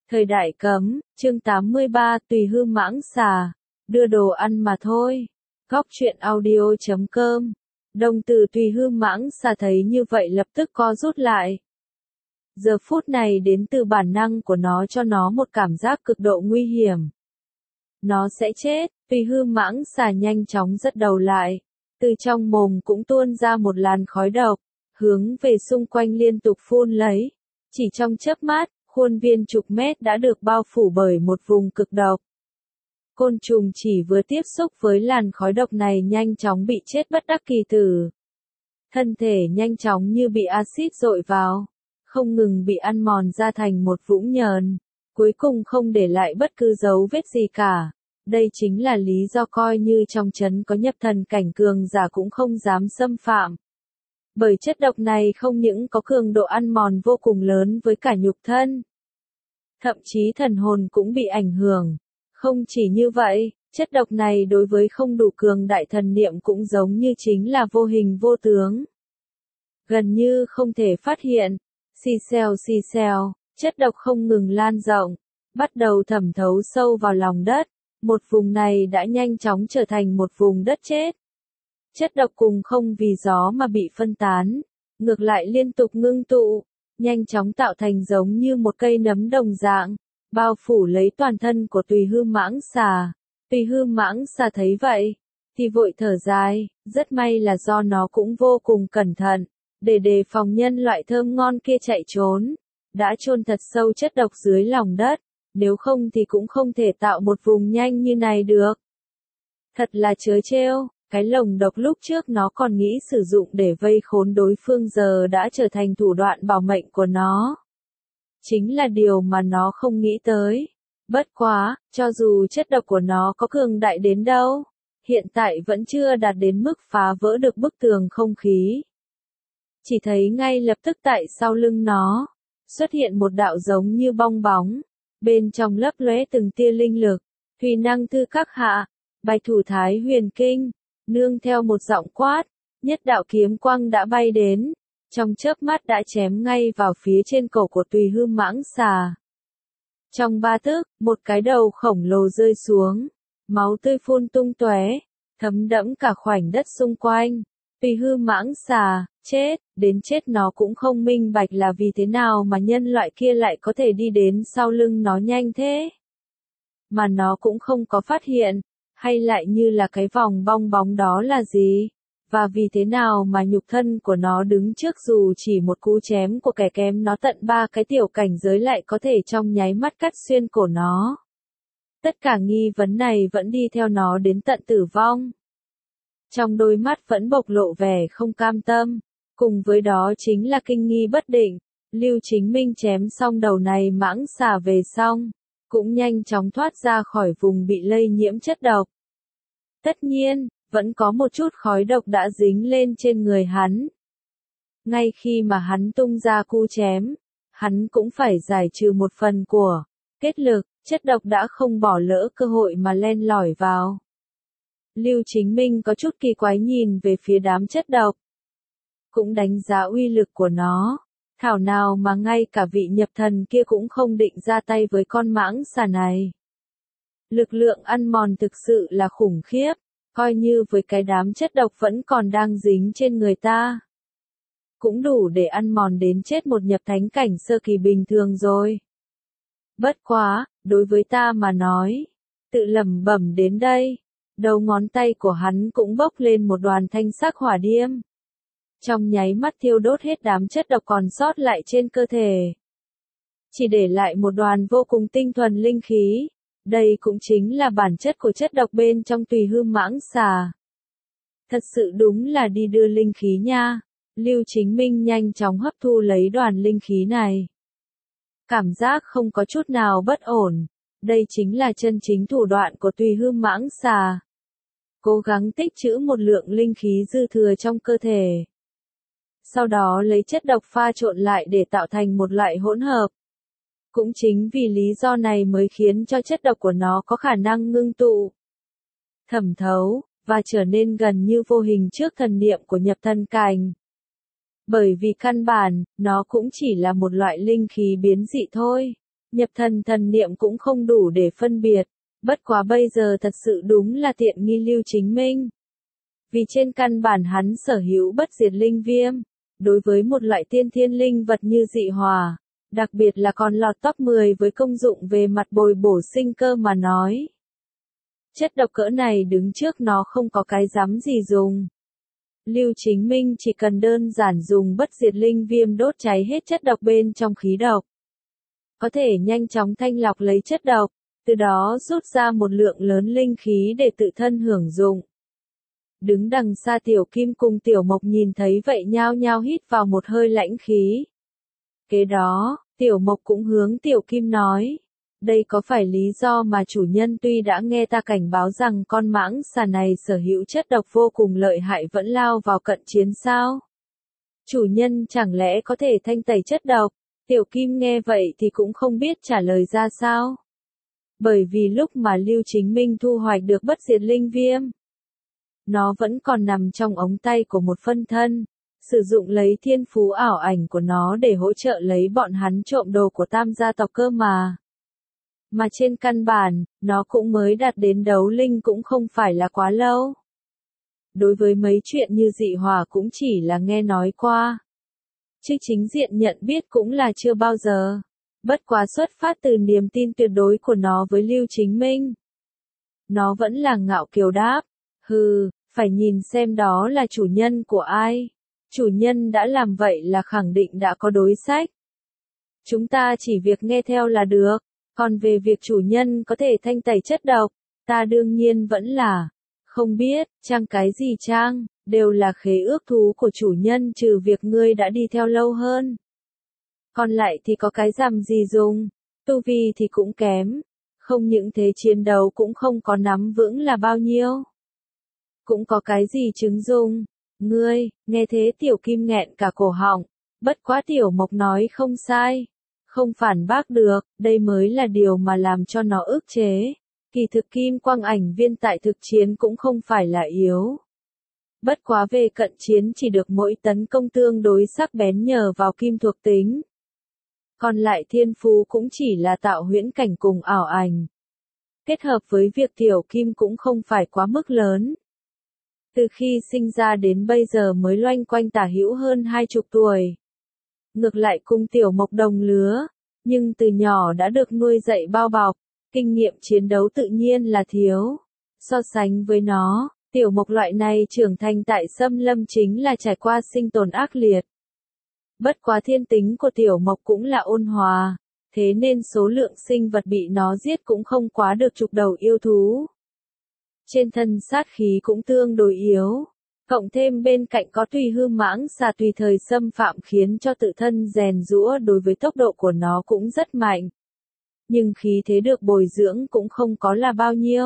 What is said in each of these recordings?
Thời đại cấm, chương 83 tùy hư mãng xà, đưa đồ ăn mà thôi. Góc truyện audio.com. Đồng từ tùy hư mãng xà thấy như vậy lập tức co rút lại. Giờ phút này đến từ bản năng của nó cho nó một cảm giác cực độ nguy hiểm. Nó sẽ chết, tùy hư mãng xà nhanh chóng giật đầu lại. Từ trong mồm cũng tuôn ra một làn khói độc, hướng về xung quanh liên tục phun lấy. Chỉ trong chớp mắt, khuôn viên chục mét đã được bao phủ bởi một vùng cực độc. Côn trùng chỉ vừa tiếp xúc với làn khói độc này nhanh chóng bị chết bất đắc kỳ tử. Thân thể nhanh chóng như bị axit dội vào, không ngừng bị ăn mòn ra thành một vũng nhờn, cuối cùng không để lại bất cứ dấu vết gì cả. Đây chính là lý do coi như trong trấn có nhập thần cảnh cường giả cũng không dám xâm phạm. Bởi chất độc này không những có cường độ ăn mòn vô cùng lớn với cả nhục thân, thậm chí thần hồn cũng bị ảnh hưởng. Không chỉ như vậy, chất độc này đối với không đủ cường đại thần niệm cũng giống như chính là vô hình vô tướng. Gần như không thể phát hiện, xì xèo, chất độc không ngừng lan rộng, bắt đầu thẩm thấu sâu vào lòng đất. Một vùng này đã nhanh chóng trở thành một vùng đất chết. Chất độc cùng không vì gió mà bị phân tán, ngược lại liên tục ngưng tụ, nhanh chóng tạo thành giống như một cây nấm đồng dạng, bao phủ lấy toàn thân của tùy hư mãng xà. Tùy hư mãng xà thấy vậy, thì vội thở dài, rất may là do nó cũng vô cùng cẩn thận, để đề phòng nhân loại thơm ngon kia chạy trốn, đã chôn thật sâu chất độc dưới lòng đất, nếu không thì cũng không thể tạo một vùng nhanh như này được. Thật là trớ trêu. Cái lồng độc lúc trước nó còn nghĩ sử dụng để vây khốn đối phương giờ đã trở thành thủ đoạn bảo mệnh của nó. Chính là điều mà nó không nghĩ tới. Bất quá, cho dù chất độc của nó có cường đại đến đâu, hiện tại vẫn chưa đạt đến mức phá vỡ được bức tường không khí. Chỉ thấy ngay lập tức tại sau lưng nó, xuất hiện một đạo giống như bong bóng, bên trong lấp lóe từng tia linh lực, Thùy năng thư các hạ, Bạch thủ thái huyền kinh. Nương theo một giọng quát, nhất đạo kiếm quang đã bay đến, trong chớp mắt đã chém ngay vào phía trên cổ của tùy hư mãng xà. Trong ba tức, một cái đầu khổng lồ rơi xuống, máu tươi phun tung tóe, thấm đẫm cả khoảnh đất xung quanh. Tùy hư mãng xà, chết, đến chết nó cũng không minh bạch là vì thế nào mà nhân loại kia lại có thể đi đến sau lưng nó nhanh thế. Mà nó cũng không có phát hiện. Hay lại như là cái vòng bong bóng đó là gì? Và vì thế nào mà nhục thân của nó đứng trước dù chỉ một cú chém của kẻ kém nó tận 3 cái tiểu cảnh giới lại có thể trong nháy mắt cắt xuyên cổ nó? Tất cả nghi vấn này vẫn đi theo nó đến tận tử vong. Trong đôi mắt vẫn bộc lộ vẻ không cam tâm, cùng với đó chính là kinh nghi bất định. Lưu Chính Minh chém xong đầu này mãng xà về xong, cũng nhanh chóng thoát ra khỏi vùng bị lây nhiễm chất độc. Tất nhiên, vẫn có một chút khói độc đã dính lên trên người hắn. Ngay khi mà hắn tung ra cú chém, hắn cũng phải giải trừ một phần của kết lực, chất độc đã không bỏ lỡ cơ hội mà len lỏi vào. Lưu Chính Minh có chút kỳ quái nhìn về phía đám chất độc, cũng đánh giá uy lực của nó. Thảo nào mà ngay cả vị nhập thần kia cũng không định ra tay với con mãng xà này. Lực lượng ăn mòn thực sự là khủng khiếp, coi như với cái đám chất độc vẫn còn đang dính trên người ta. Cũng đủ để ăn mòn đến chết một nhập thánh cảnh sơ kỳ bình thường rồi. Bất quá, đối với ta mà nói, tự lẩm bẩm đến đây, đầu ngón tay của hắn cũng bốc lên một đoàn thanh sắc hỏa diễm. Trong nháy mắt thiêu đốt hết đám chất độc còn sót lại trên cơ thể. Chỉ để lại một đoàn vô cùng tinh thuần linh khí. Đây cũng chính là bản chất của chất độc bên trong tùy hư mãng xà. Thật sự đúng là đi đưa linh khí nha. Lưu Chính Minh nhanh chóng hấp thu lấy đoàn linh khí này. Cảm giác không có chút nào bất ổn. Đây chính là chân chính thủ đoạn của tùy hư mãng xà. Cố gắng tích trữ một lượng linh khí dư thừa trong cơ thể. Sau đó lấy chất độc pha trộn lại để tạo thành một loại hỗn hợp. Cũng chính vì lý do này mới khiến cho chất độc của nó có khả năng ngưng tụ, thẩm thấu, và trở nên gần như vô hình trước thần niệm của nhập thần cảnh. Bởi vì căn bản, nó cũng chỉ là một loại linh khí biến dị thôi. nhập thần niệm cũng không đủ để phân biệt. Bất quá bây giờ thật sự đúng là tiện nghi Lưu Chính Minh. Vì trên căn bản hắn sở hữu bất diệt linh viêm. Đối với một loại tiên thiên linh vật như dị hỏa, đặc biệt là còn lọt top 10 với công dụng về mặt bồi bổ sinh cơ mà nói. Chất độc cỡ này đứng trước nó không có cái dám gì dùng. Lưu Chính Minh chỉ cần đơn giản dùng bất diệt linh viêm đốt cháy hết chất độc bên trong khí độc. Có thể nhanh chóng thanh lọc lấy chất độc, từ đó rút ra một lượng lớn linh khí để tự thân hưởng dụng. Đứng đằng xa Tiểu Kim cùng Tiểu Mộc nhìn thấy vậy nhao nhao hít vào một hơi lãnh khí. Kế đó, Tiểu Mộc cũng hướng Tiểu Kim nói. Đây có phải lý do mà chủ nhân tuy đã nghe ta cảnh báo rằng con mãng xà này sở hữu chất độc vô cùng lợi hại vẫn lao vào cận chiến sao? Chủ nhân chẳng lẽ có thể thanh tẩy chất độc? Tiểu Kim nghe vậy thì cũng không biết trả lời ra sao. Bởi vì lúc mà Lưu Chính Minh thu hoạch được bất diệt linh viêm, nó vẫn còn nằm trong ống tay của một phân thân, sử dụng lấy thiên phú ảo ảnh của nó để hỗ trợ lấy bọn hắn trộm đồ của Tam gia tộc cơ mà. Mà trên căn bản, nó cũng mới đạt đến đấu linh cũng không phải là quá lâu. Đối với mấy chuyện như dị hỏa cũng chỉ là nghe nói qua. Chứ chính diện nhận biết cũng là chưa bao giờ. Bất quá xuất phát từ niềm tin tuyệt đối của nó với Lưu Chính Minh. Nó vẫn là ngạo kiều đáp. Hừ, phải nhìn xem đó là chủ nhân của ai. Chủ nhân đã làm vậy là khẳng định đã có đối sách. Chúng ta chỉ việc nghe theo là được. Còn về việc chủ nhân có thể thanh tẩy chất độc, ta đương nhiên vẫn là không biết, chăng cái gì chăng, đều là khế ước thú của chủ nhân trừ việc ngươi đã đi theo lâu hơn. Còn lại thì có cái rằm gì dùng, tu vi thì cũng kém, không những thế chiến đấu cũng không có nắm vững là bao nhiêu. Cũng có cái gì chứng dùng, ngươi, nghe thế Tiểu Kim nghẹn cả cổ họng, bất quá Tiểu Mộc nói không sai. Không phản bác được, đây mới là điều mà làm cho nó ức chế. Kỳ thực kim quang ảnh viên tại thực chiến cũng không phải là yếu. Bất quá về cận chiến chỉ được mỗi tấn công tương đối sắc bén nhờ vào kim thuộc tính. Còn lại thiên phú cũng chỉ là tạo huyễn cảnh cùng ảo ảnh. Kết hợp với việc Tiểu Kim cũng không phải quá mức lớn. Từ khi sinh ra đến bây giờ mới loanh quanh tả hữu hơn 20 tuổi. Ngược lại cùng Tiểu Mộc đồng lứa, nhưng từ nhỏ đã được nuôi dạy bao bọc, kinh nghiệm chiến đấu tự nhiên là thiếu. So sánh với nó, Tiểu Mộc loại này trưởng thành tại xâm lâm chính là trải qua sinh tồn ác liệt. Bất quá thiên tính của Tiểu Mộc cũng là ôn hòa, thế nên số lượng sinh vật bị nó giết cũng không quá được chục đầu yêu thú. Trên thân sát khí cũng tương đối yếu. Cộng thêm bên cạnh có tùy hư mãng xà tùy thời xâm phạm khiến cho tự thân rèn giũa đối với tốc độ của nó cũng rất mạnh. Nhưng khí thế được bồi dưỡng cũng không có là bao nhiêu.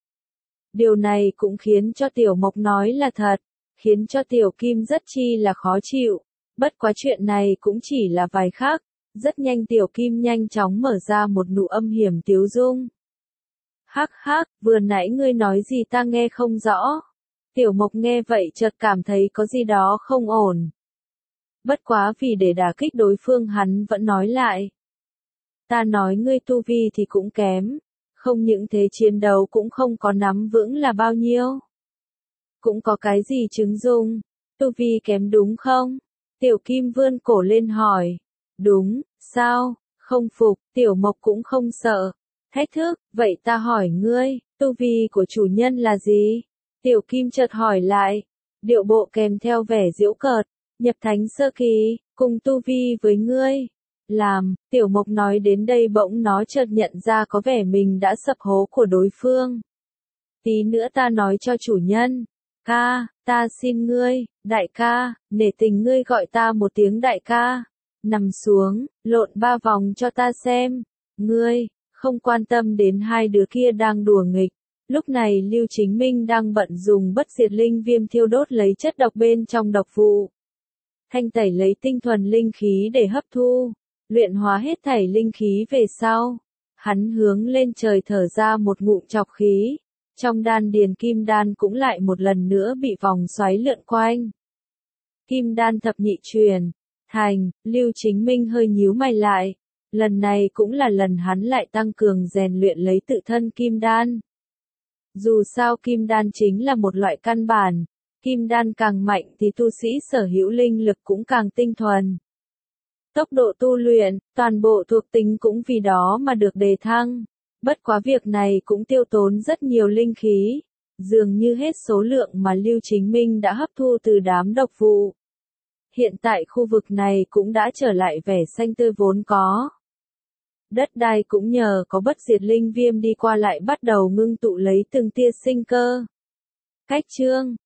Điều này cũng khiến cho Tiểu Mộc nói là thật, khiến cho Tiểu Kim rất chi là khó chịu. Bất quá chuyện này cũng chỉ là vài khắc, rất nhanh Tiểu Kim nhanh chóng mở ra một nụ âm hiểm tiếu dung. Hắc hắc, vừa nãy ngươi nói gì ta nghe không rõ. Tiểu Mộc nghe vậy chợt cảm thấy có gì đó không ổn. Bất quá vì để đả kích đối phương hắn vẫn nói lại. Ta nói ngươi tu vi thì cũng kém, không những thế chiến đấu cũng không có nắm vững là bao nhiêu. Cũng có cái gì chứng dùng, tu vi kém đúng không? Tiểu Kim vươn cổ lên hỏi. Đúng, sao, không phục, Tiểu Mộc cũng không sợ. Thách thức, vậy ta hỏi ngươi, tu vi của chủ nhân là gì? Tiểu Kim chợt hỏi lại, điệu bộ kèm theo vẻ giễu cợt, nhập thánh sơ kỳ, cùng tu vi với ngươi. Tiểu Mộc nói đến đây bỗng nó chợt nhận ra có vẻ mình đã sập hố của đối phương. Tí nữa ta nói cho chủ nhân. Ca, ta xin ngươi, đại ca, nể tình ngươi gọi ta một tiếng đại ca. Nằm xuống, lộn 3 vòng cho ta xem. Ngươi, không quan tâm đến hai đứa kia đang đùa nghịch. Lúc này Lưu Chính Minh đang bận dùng bất diệt linh viêm thiêu đốt lấy chất độc bên trong độc vụ. Thanh tẩy lấy tinh thuần linh khí để hấp thu, luyện hóa hết thảy linh khí về sau. Hắn hướng lên trời thở ra một ngụm trọc khí. Trong đan điền kim đan cũng lại một lần nữa bị vòng xoáy lượn quanh. Kim đan thập nhị truyền. Thành, Lưu Chính Minh hơi nhíu mày lại. Lần này cũng là lần hắn lại tăng cường rèn luyện lấy tự thân kim đan. Dù sao kim đan chính là một loại căn bản, kim đan càng mạnh thì tu sĩ sở hữu linh lực cũng càng tinh thuần. Tốc độ tu luyện, toàn bộ thuộc tính cũng vì đó mà được đề thăng. Bất quá việc này cũng tiêu tốn rất nhiều linh khí, dường như hết số lượng mà Lưu Chính Minh đã hấp thu từ đám độc vụ. Hiện tại khu vực này cũng đã trở lại vẻ xanh tươi vốn có. Đất đai cũng nhờ có bất diệt linh viêm đi qua lại bắt đầu ngưng tụ lấy từng tia sinh cơ. Cách chương